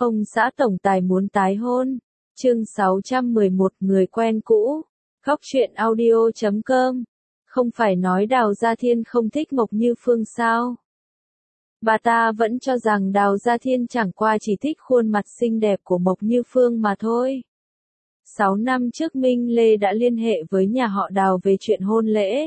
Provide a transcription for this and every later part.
Ông xã tổng tài muốn tái hôn. Chương 611 người quen cũ. Góc truyện audio.com. Không phải nói Đào Gia Thiên không thích Mộc Như Phương sao? Bà ta vẫn cho rằng Đào Gia Thiên chẳng qua chỉ thích khuôn mặt xinh đẹp của Mộc Như Phương mà thôi. 6 năm trước Minh Lê đã liên hệ với nhà họ Đào về chuyện hôn lễ.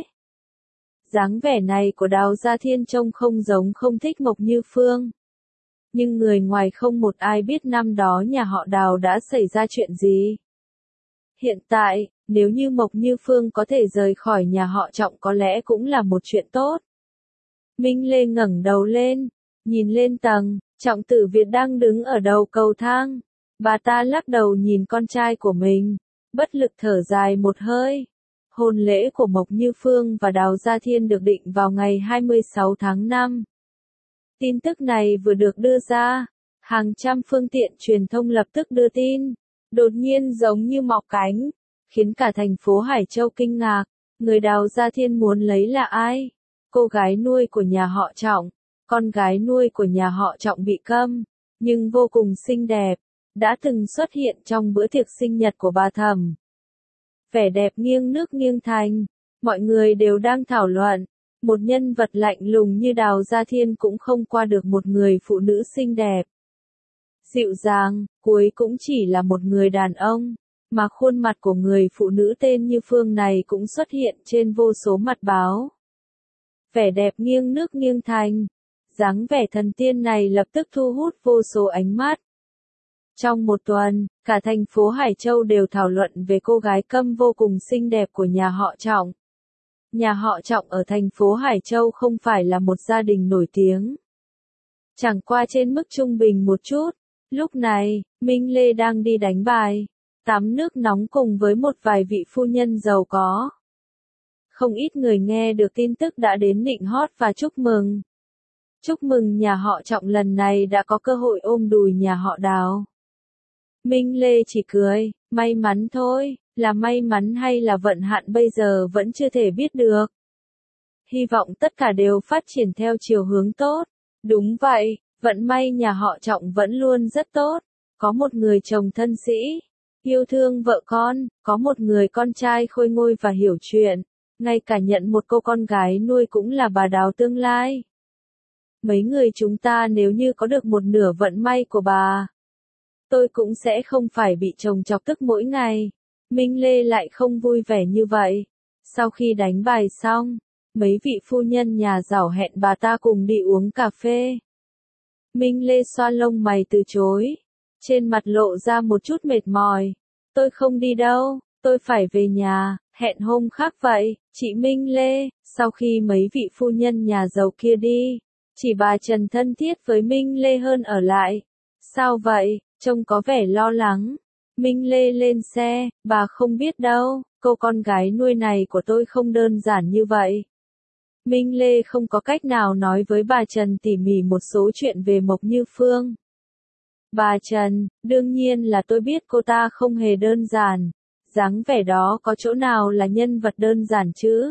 Dáng vẻ này của Đào Gia Thiên trông không giống không thích Mộc Như Phương. Nhưng người ngoài không một ai biết năm đó nhà họ Đào đã xảy ra chuyện gì. Hiện tại, nếu như Mộc Như Phương có thể rời khỏi nhà họ Trọng có lẽ cũng là một chuyện tốt. Minh Lê ngẩng đầu lên, nhìn lên tầng, Trọng Tử Việt đang đứng ở đầu cầu thang. Bà ta lắc đầu nhìn con trai của mình, bất lực thở dài một hơi. Hôn lễ của Mộc Như Phương và Đào Gia Thiên được định vào ngày 26 tháng 5. Tin tức này vừa được đưa ra, hàng trăm phương tiện truyền thông lập tức đưa tin, đột nhiên giống như mọc cánh, khiến cả thành phố Hải Châu kinh ngạc. Người Đào Gia Thiên muốn lấy là ai? Cô gái nuôi của nhà họ Trọng, con gái nuôi của nhà họ Trọng bị câm, nhưng vô cùng xinh đẹp, đã từng xuất hiện trong bữa tiệc sinh nhật của bà Thẩm. Vẻ đẹp nghiêng nước nghiêng thành, mọi người đều đang thảo luận. Một nhân vật lạnh lùng như Đào Gia Thiên cũng không qua được một người phụ nữ xinh đẹp. Dịu dàng, cuối cũng chỉ là một người đàn ông, mà khuôn mặt của người phụ nữ tên Như Phương này cũng xuất hiện trên vô số mặt báo. Vẻ đẹp nghiêng nước nghiêng thành, dáng vẻ thần tiên này lập tức thu hút vô số ánh mắt. Trong một tuần, cả thành phố Hải Châu đều thảo luận về cô gái câm vô cùng xinh đẹp của nhà họ Trọng. Nhà họ Trọng ở thành phố Hải Châu không phải là một gia đình nổi tiếng. Chẳng qua trên mức trung bình một chút. Lúc này, Minh Lê đang đi đánh bài, tắm nước nóng cùng với một vài vị phu nhân giàu có. Không ít người nghe được tin tức đã đến nịnh hót và chúc mừng. Chúc mừng nhà họ Trọng lần này đã có cơ hội ôm đùi nhà họ Đào. Minh Lê chỉ cười, may mắn thôi, là may mắn hay là vận hạn bây giờ vẫn chưa thể biết được. Hy vọng tất cả đều phát triển theo chiều hướng tốt. Đúng vậy, vận may nhà họ Trọng vẫn luôn rất tốt. Có một người chồng thân sĩ, yêu thương vợ con, có một người con trai khôi ngôi và hiểu chuyện, ngay cả nhận một cô con gái nuôi cũng là bà Đào tương lai. Mấy người chúng ta nếu như có được một nửa vận may của bà, tôi cũng sẽ không phải bị chồng chọc tức mỗi ngày. Minh Lê lại không vui vẻ như vậy. Sau khi đánh bài xong, mấy vị phu nhân nhà giàu hẹn bà ta cùng đi uống cà phê. Minh Lê xoa lông mày từ chối, trên mặt lộ ra một chút mệt mỏi. Tôi không đi đâu, tôi phải về nhà, hẹn hôm khác vậy, chị Minh Lê. Sau khi mấy vị phu nhân nhà giàu kia đi, chỉ bà Trần thân thiết với Minh Lê hơn ở lại. Sao vậy, trông có vẻ lo lắng. Minh Lê lên xe, bà không biết đâu, cô con gái nuôi này của tôi không đơn giản như vậy. Minh Lê không có cách nào nói với bà Trần tỉ mỉ một số chuyện về Mộc Như Phương. Bà Trần, đương nhiên là tôi biết cô ta không hề đơn giản, dáng vẻ đó có chỗ nào là nhân vật đơn giản chứ?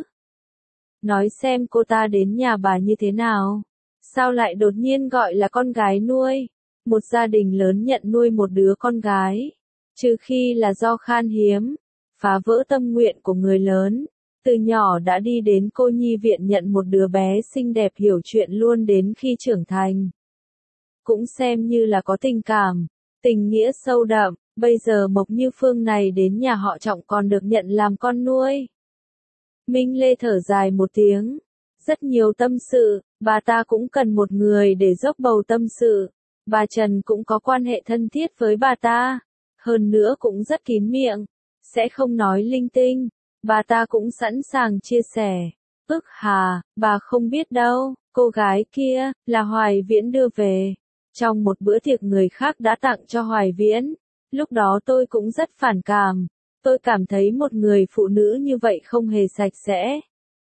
Nói xem cô ta đến nhà bà như thế nào? Sao lại đột nhiên gọi là con gái nuôi? Một gia đình lớn nhận nuôi một đứa con gái. Trừ khi là do khan hiếm, phá vỡ tâm nguyện của người lớn, từ nhỏ đã đi đến cô nhi viện nhận một đứa bé xinh đẹp hiểu chuyện luôn đến khi trưởng thành. Cũng xem như là có tình cảm, tình nghĩa sâu đậm, bây giờ Mộc Như Phương này đến nhà họ Trọng còn được nhận làm con nuôi. Minh Lê thở dài một tiếng, rất nhiều tâm sự, bà ta cũng cần một người để dốc bầu tâm sự. Bà Trần cũng có quan hệ thân thiết với bà ta. Hơn nữa cũng rất kín miệng, sẽ không nói linh tinh, bà ta cũng sẵn sàng chia sẻ. Ức hà, bà không biết đâu, cô gái kia, là Hoài Viễn đưa về. Trong một bữa tiệc người khác đã tặng cho Hoài Viễn, lúc đó tôi cũng rất phản cảm, tôi cảm thấy một người phụ nữ như vậy không hề sạch sẽ.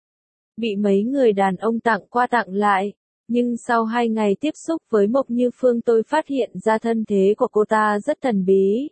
Bị mấy người đàn ông tặng qua tặng lại. Nhưng sau 2 ngày tiếp xúc với Mộc Như Phương tôi phát hiện ra thân thế của cô ta rất thần bí.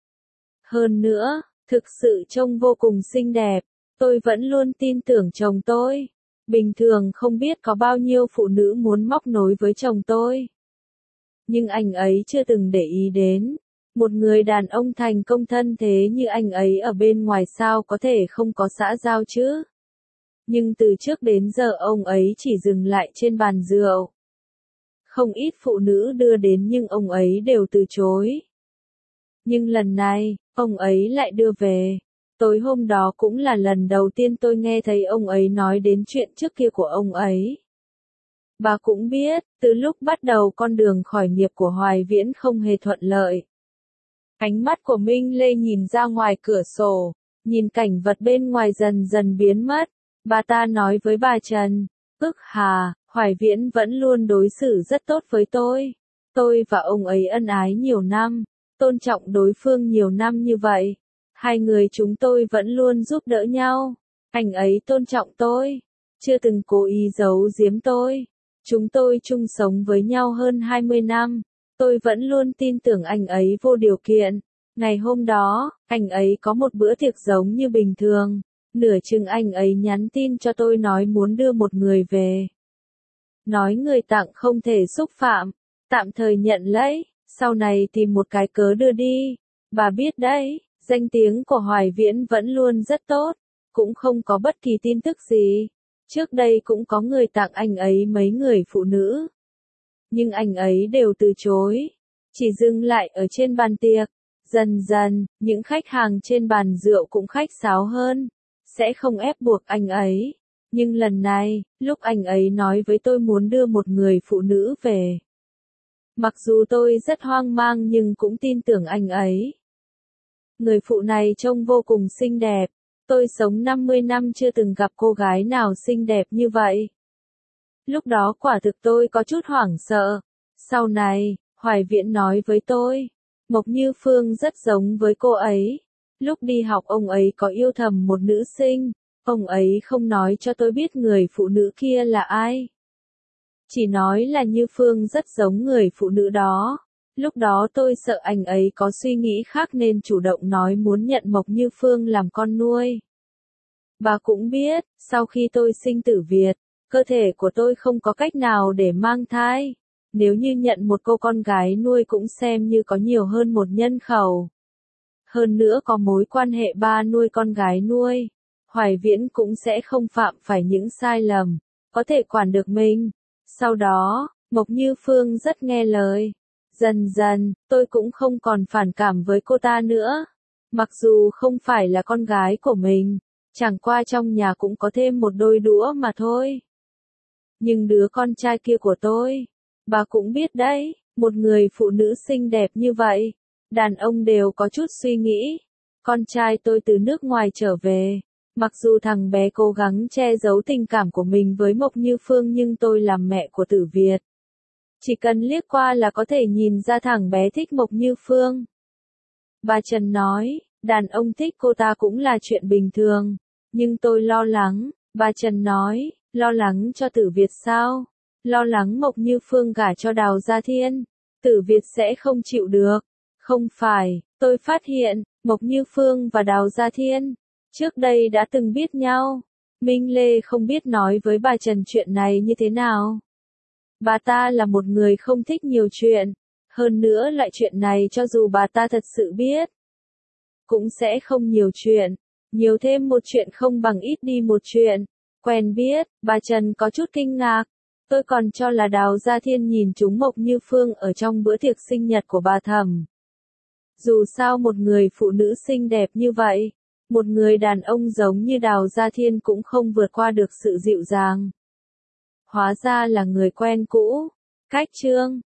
Hơn nữa, thực sự trông vô cùng xinh đẹp, tôi vẫn luôn tin tưởng chồng tôi. Bình thường không biết có bao nhiêu phụ nữ muốn móc nối với chồng tôi. Nhưng anh ấy chưa từng để ý đến. Một người đàn ông thành công thân thế như anh ấy ở bên ngoài sao có thể không có xã giao chứ? Nhưng từ trước đến giờ ông ấy chỉ dừng lại trên bàn rượu. Không ít phụ nữ đưa đến nhưng ông ấy đều từ chối. Nhưng lần này, ông ấy lại đưa về. Tối hôm đó cũng là lần đầu tiên tôi nghe thấy ông ấy nói đến chuyện trước kia của ông ấy. Bà cũng biết, từ lúc bắt đầu con đường khỏi nghiệp của Hoài Viễn không hề thuận lợi. Ánh mắt của Minh Lê nhìn ra ngoài cửa sổ, nhìn cảnh vật bên ngoài dần dần biến mất. Bà ta nói với bà Trần, ức hà, Hoài Viễn vẫn luôn đối xử rất tốt với tôi. Tôi và ông ấy ân ái nhiều năm, tôn trọng đối phương nhiều năm như vậy. Hai người chúng tôi vẫn luôn giúp đỡ nhau. Anh ấy tôn trọng tôi, chưa từng cố ý giấu giếm tôi. Chúng tôi chung sống với nhau hơn 20 năm. Tôi vẫn luôn tin tưởng anh ấy vô điều kiện. Ngày hôm đó, anh ấy có một bữa tiệc giống như bình thường. Nửa chừng anh ấy nhắn tin cho tôi nói muốn đưa một người về. Nói người tặng không thể xúc phạm, tạm thời nhận lấy, sau này tìm một cái cớ đưa đi. Bà biết đấy, danh tiếng của Hoài Viễn vẫn luôn rất tốt, cũng không có bất kỳ tin tức gì. Trước đây cũng có người tặng anh ấy mấy người phụ nữ. Nhưng anh ấy đều từ chối, chỉ dừng lại ở trên bàn tiệc. Dần dần, những khách hàng trên bàn rượu cũng khách sáo hơn, sẽ không ép buộc anh ấy. Nhưng lần này, lúc anh ấy nói với tôi muốn đưa một người phụ nữ về. Mặc dù tôi rất hoang mang nhưng cũng tin tưởng anh ấy. Người phụ này trông vô cùng xinh đẹp. Tôi sống 50 năm chưa từng gặp cô gái nào xinh đẹp như vậy. Lúc đó quả thực tôi có chút hoảng sợ. Sau này, Hoài Viễn nói với tôi, Mộc Như Phương rất giống với cô ấy. Lúc đi học ông ấy có yêu thầm một nữ sinh, ông ấy không nói cho tôi biết người phụ nữ kia là ai. Chỉ nói là Như Phương rất giống người phụ nữ đó. Lúc đó tôi sợ anh ấy có suy nghĩ khác nên chủ động nói muốn nhận Mộc Như Phương làm con nuôi. Bà cũng biết, sau khi tôi sinh tử Việt, cơ thể của tôi không có cách nào để mang thai. Nếu như nhận một cô con gái nuôi cũng xem như có nhiều hơn một nhân khẩu. Hơn nữa có mối quan hệ ba nuôi con gái nuôi. Hoài Viễn cũng sẽ không phạm phải những sai lầm, có thể quản được mình. Sau đó, Mộc Như Phương rất nghe lời. Dần dần, tôi cũng không còn phản cảm với cô ta nữa. Mặc dù không phải là con gái của mình, chẳng qua trong nhà cũng có thêm một đôi đũa mà thôi. Nhưng đứa con trai kia của tôi, bà cũng biết đấy, một người phụ nữ xinh đẹp như vậy, đàn ông đều có chút suy nghĩ. Con trai tôi từ nước ngoài trở về, mặc dù thằng bé cố gắng che giấu tình cảm của mình với Mộc Như Phương nhưng tôi làm mẹ của Tử Việt. Chỉ cần liếc qua là có thể nhìn ra thằng bé thích Mộc Như Phương. Bà Trần nói, đàn ông thích cô ta cũng là chuyện bình thường, nhưng tôi lo lắng. Bà Trần nói, lo lắng cho Tử Việt sao? Lo lắng Mộc Như Phương gả cho Đào Gia Thiên, Tử Việt sẽ không chịu được. Không phải, tôi phát hiện, Mộc Như Phương và Đào Gia Thiên, trước đây đã từng biết nhau. Minh Lê không biết nói với bà Trần chuyện này như thế nào. Bà ta là một người không thích nhiều chuyện, hơn nữa lại chuyện này cho dù bà ta thật sự biết, cũng sẽ không nhiều chuyện, nhiều thêm một chuyện không bằng ít đi một chuyện. Quen biết, bà Trần có chút kinh ngạc. Tôi còn cho là Đào Gia Thiên nhìn trúng Mộc Như Phương ở trong bữa tiệc sinh nhật của bà Thẩm. Dù sao một người phụ nữ xinh đẹp như vậy, một người đàn ông giống như Đào Gia Thiên cũng không vượt qua được sự dịu dàng. Hóa ra là người quen cũ. Cách chương